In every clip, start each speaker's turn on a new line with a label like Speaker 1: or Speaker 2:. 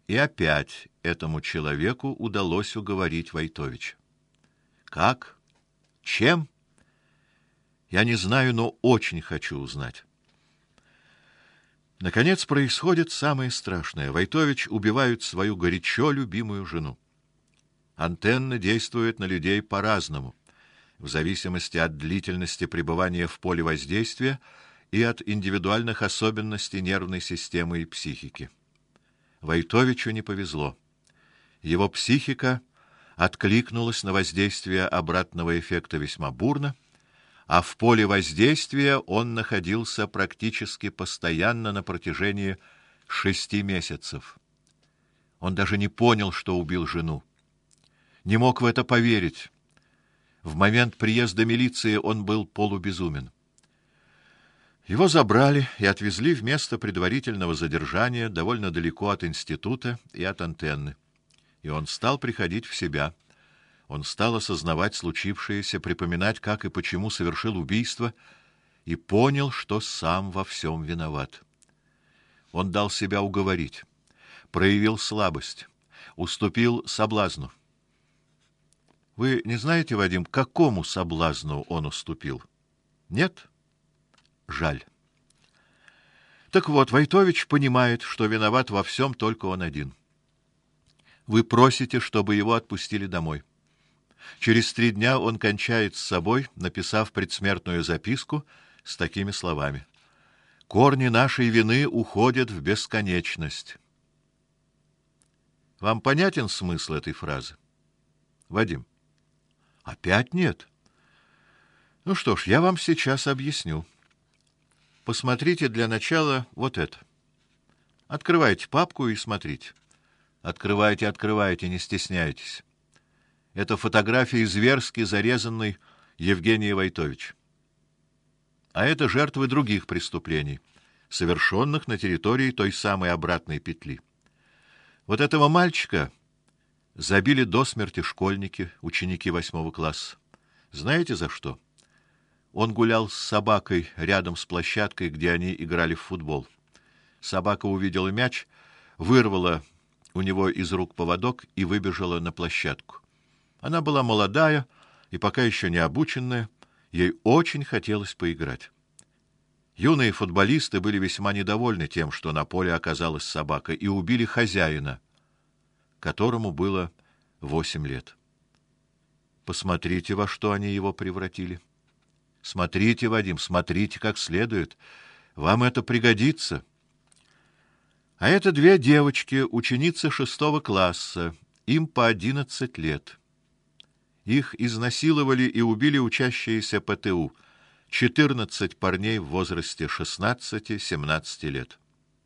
Speaker 1: И опять этому человеку удалось уговорить Войтовича. Как? Чем? Я не знаю, но очень хочу узнать. Наконец происходит самое страшное. Войтович убивает свою горячо любимую жену. Антенна действует на людей по-разному, в зависимости от длительности пребывания в поле воздействия и от индивидуальных особенностей нервной системы и психики. Войтовичу не повезло. Его психика откликнулась на воздействие обратного эффекта весьма бурно, а в поле воздействия он находился практически постоянно на протяжении 6 месяцев. Он даже не понял, что убил жену. Не мог в это поверить. В момент приезда милиции он был полубезумен. Его забрали и отвезли в место предварительного задержания довольно далеко от института и от антенны. И он стал приходить в себя. Он стал осознавать случившееся, припоминать, как и почему совершил убийство, и понял, что сам во всем виноват. Он дал себя уговорить, проявил слабость, уступил соблазну. Вы не знаете, Вадим, какому соблазну он уступил? Нет? Жаль. Так вот, Войтович понимает, что виноват во всем только он один. Вы просите, чтобы его отпустили домой. Через 3 дня он кончает с собой, написав предсмертную записку с такими словами: «Корни нашей вины уходят в бесконечность». Вам понятен смысл этой фразы, Вадим? Опять нет? Ну что ж, я вам сейчас объясню. Посмотрите для начала вот это. Открывайте папку и смотрите. Открывайте, открывайте, не стесняйтесь. Это фотография зверски зарезанной Евгении Войтович. А это жертвы других преступлений, совершенных на территории той самой обратной петли. Вот этого мальчика забили до смерти школьники, ученики 8 класса. Знаете за что? Он гулял с собакой рядом с площадкой, где они играли в футбол. Собака увидела мяч, вырвала у него из рук поводок и выбежала на площадку. Она была молодая и пока еще не обученная, ей очень хотелось поиграть. Юные футболисты были весьма недовольны тем, что на поле оказалась собака, и убили хозяина, которому было 8 лет. Посмотрите, во что они его превратили. Смотрите, Вадим, смотрите как следует. Вам это пригодится. А это 2 девочки, ученицы 6 класса, им по 11 лет. Их изнасиловали и убили учащиеся ПТУ, 14 парней в возрасте 16-17 лет.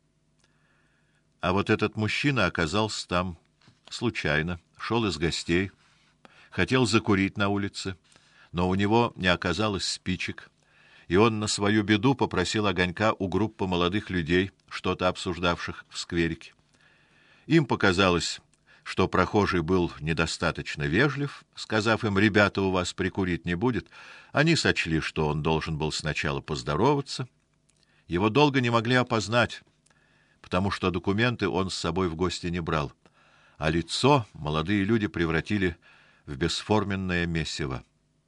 Speaker 1: А вот этот мужчина оказался там случайно, шел из гостей, хотел закурить на улице, но у него не оказалось спичек, и он на свою беду попросил огонька у группы молодых людей, что-то обсуждавших в скверике. Им показалось, что прохожий был недостаточно вежлив, сказав им: «Ребята, у вас прикурить не будет». Они сочли, что он должен был сначала поздороваться. Его долго не могли опознать, потому что документы он с собой в гости не брал, а лицо молодые люди превратили в бесформенное месиво.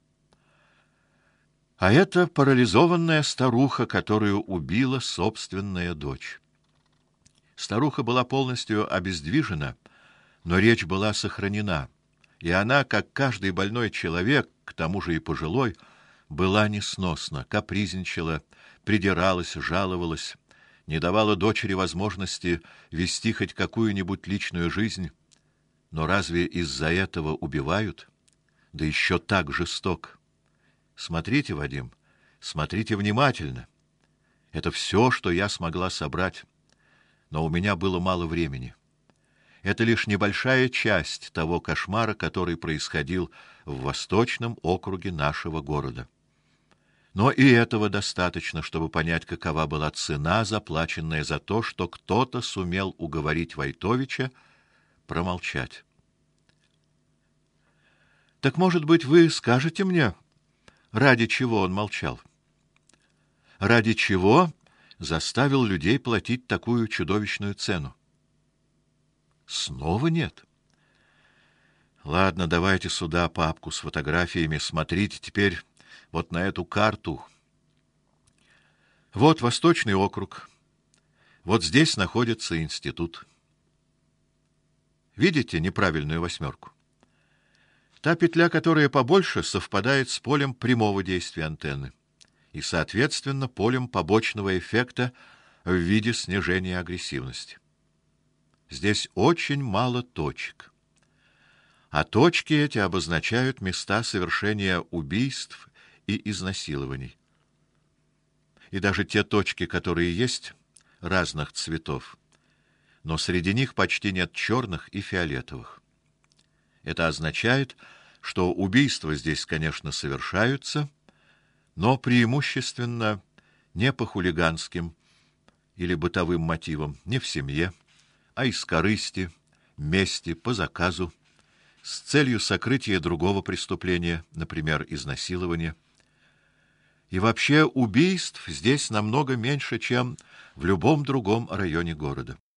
Speaker 1: А это парализованная старуха, которую убила собственная дочь. Старуха была полностью обездвижена, но речь была сохранена, и она, как каждый больной человек, к тому же и пожилой, была несносна, капризничала, придиралась, жаловалась, не давала дочери возможности вести хоть какую-нибудь личную жизнь. Но разве из-за этого убивают? Да еще так жестоко. Смотрите, Вадим, смотрите внимательно. Это все, что я смогла собрать, но у меня было мало времени. Это лишь небольшая часть того кошмара, который происходил в восточном округе нашего города. Но и этого достаточно, чтобы понять, какова была цена, заплаченная за то, что кто-то сумел уговорить Войтовича промолчать. Так, может быть, вы скажете мне, ради чего он молчал? Ради чего заставил людей платить такую чудовищную цену? Снова нет. Ладно, давайте сюда папку с фотографиями. Смотрите теперь вот на эту карту. Вот Восточный округ. Вот здесь находится институт. Видите неправильную восьмерку? Та петля, которая побольше, совпадает с полем прямого действия антенны и, соответственно, полем побочного эффекта в виде снижения агрессивности. Здесь очень мало точек. А точки эти обозначают места совершения убийств и изнасилований. И даже те точки, которые есть, разных цветов, но среди них почти нет черных и фиолетовых. Это означает, что убийства здесь, конечно, совершаются, но преимущественно не по хулиганским или бытовым мотивам, не в семье, а из корысти, мести, по заказу, с целью сокрытия другого преступления, например, изнасилования. И вообще убийств здесь намного меньше, чем в любом другом районе города.